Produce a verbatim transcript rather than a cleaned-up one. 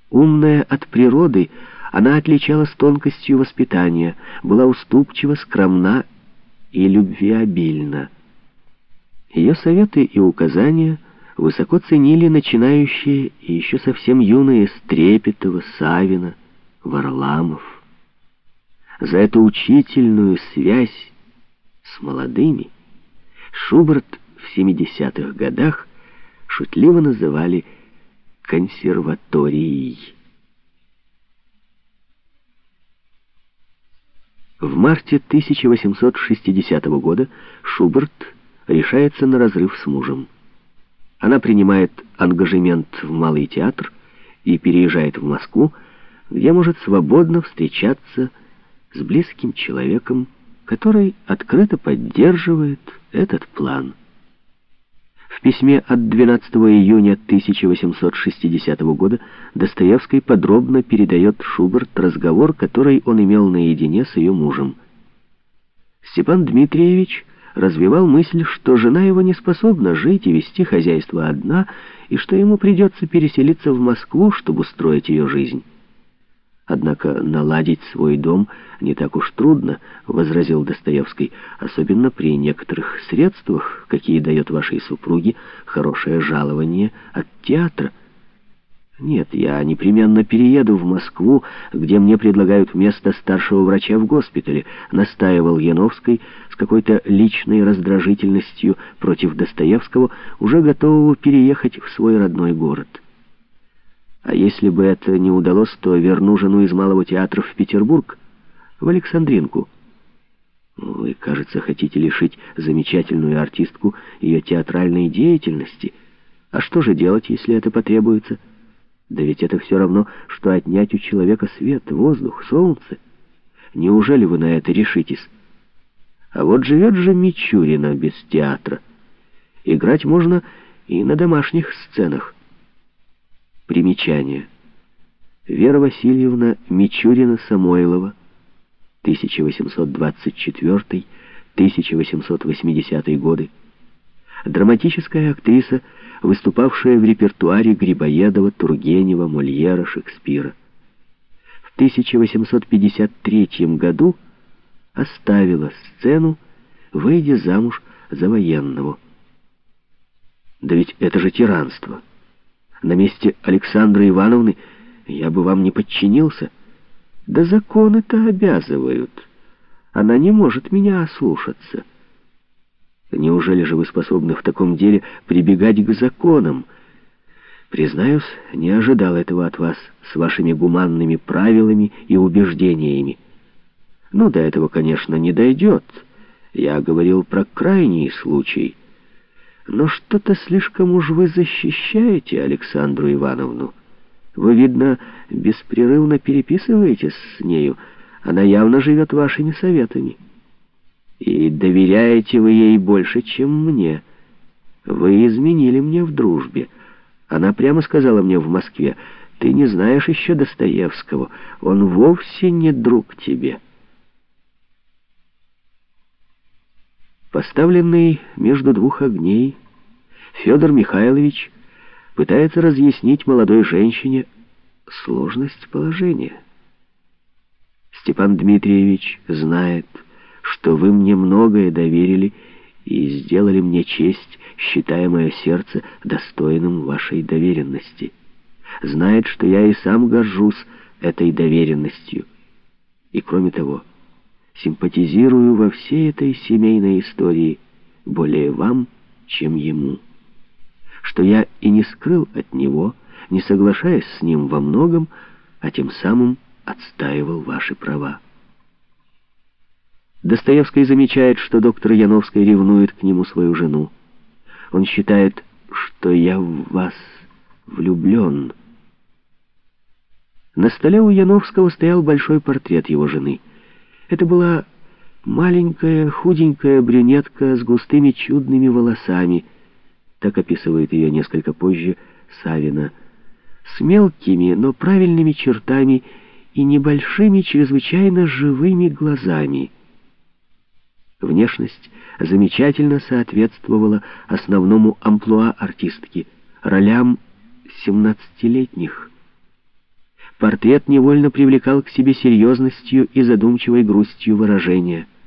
Умная от природы, она отличалась тонкостью воспитания, была уступчива, скромна и любвеобильна. Ее советы и указания высоко ценили начинающие и еще совсем юные Стрепетова, Савина, Варламов. За эту учительную связь с молодыми Шуберт в семидесятых годах шутливо называли консерваторией. В марте тысяча восемьсот шестидесятого года Шуберт решается на разрыв с мужем. Она принимает ангажемент в Малый театр и переезжает в Москву, где может свободно встречаться с близким человеком, который открыто поддерживает этот план. В письме от двенадцатого июня тысяча восемьсот шестидесятого года Достоевский подробно передает Шуберт разговор, который он имел наедине с ее мужем. Степан Дмитриевич развивал мысль, что жена его не способна жить и вести хозяйство одна, и что ему придется переселиться в Москву, чтобы устроить ее жизнь. «Однако наладить свой дом не так уж трудно», — возразил Достоевский, «особенно при некоторых средствах, какие дает вашей супруге хорошее жалование от театра». «Нет, я непременно перееду в Москву, где мне предлагают место старшего врача в госпитале», — настаивал Яновский с какой-то личной раздражительностью против Достоевского, уже готового переехать в свой родной город. «А если бы это не удалось, то верну жену из Малого театра в Петербург, в Александринку». «Вы, кажется, хотите лишить замечательную артистку ее театральной деятельности. А что же делать, если это потребуется? Да ведь это все равно, что отнять у человека свет, воздух, солнце. Неужели вы на это решитесь? А вот живет же Мичурина без театра. Играть можно и на домашних сценах». Примечание. Вера Васильевна Мичурина-Самойлова, тысяча восемьсот двадцать четвёртый — тысяча восемьсот восьмидесятый годы. Драматическая актриса, выступавшая в репертуаре Грибоедова, Тургенева, Мольера, Шекспира. В тысяча восемьсот пятьдесят третьем году оставила сцену, выйдя замуж за военного. Да ведь это же тиранство. На месте Александры Ивановны я бы вам не подчинился. Да законы-то обязывают. Она не может меня ослушаться. Неужели же вы способны в таком деле прибегать к законам? Признаюсь, не ожидал этого от вас с вашими гуманными правилами и убеждениями. Ну, до этого, конечно, не дойдет. Я говорил про крайний случай. Но что-то слишком уж вы защищаете Александру Ивановну. Вы, видно, беспрерывно переписываетесь с нею. Она явно живет вашими советами. И доверяете вы ей больше, чем мне. Вы изменили мне в дружбе. Она прямо сказала мне в Москве: ты не знаешь еще Достоевского, он вовсе не друг тебе. Поставленный между двух огней, Федор Михайлович пытается разъяснить молодой женщине сложность положения. Степан Дмитриевич знает, что вы мне многое доверили и сделали мне честь, считая мое сердце достойным вашей доверенности. Знает, что я и сам горжусь этой доверенностью. И кроме того, симпатизирую во всей этой семейной истории более вам, чем ему. Что я и не скрыл от него, не соглашаясь с ним во многом, а тем самым отстаивал ваши права. Достоевский замечает, что доктор Яновский ревнует к нему свою жену. Он считает, что я в вас влюблен. На столе у Яновского стоял большой портрет его жены. Это была маленькая, худенькая брюнетка с густыми чудными волосами, так описывает ее несколько позже Савина, с мелкими, но правильными чертами и небольшими, чрезвычайно живыми глазами. Внешность замечательно соответствовала основному амплуа артистки, ролям семнадцатилетних. Портрет невольно привлекал к себе серьезностью и задумчивой грустью выражения.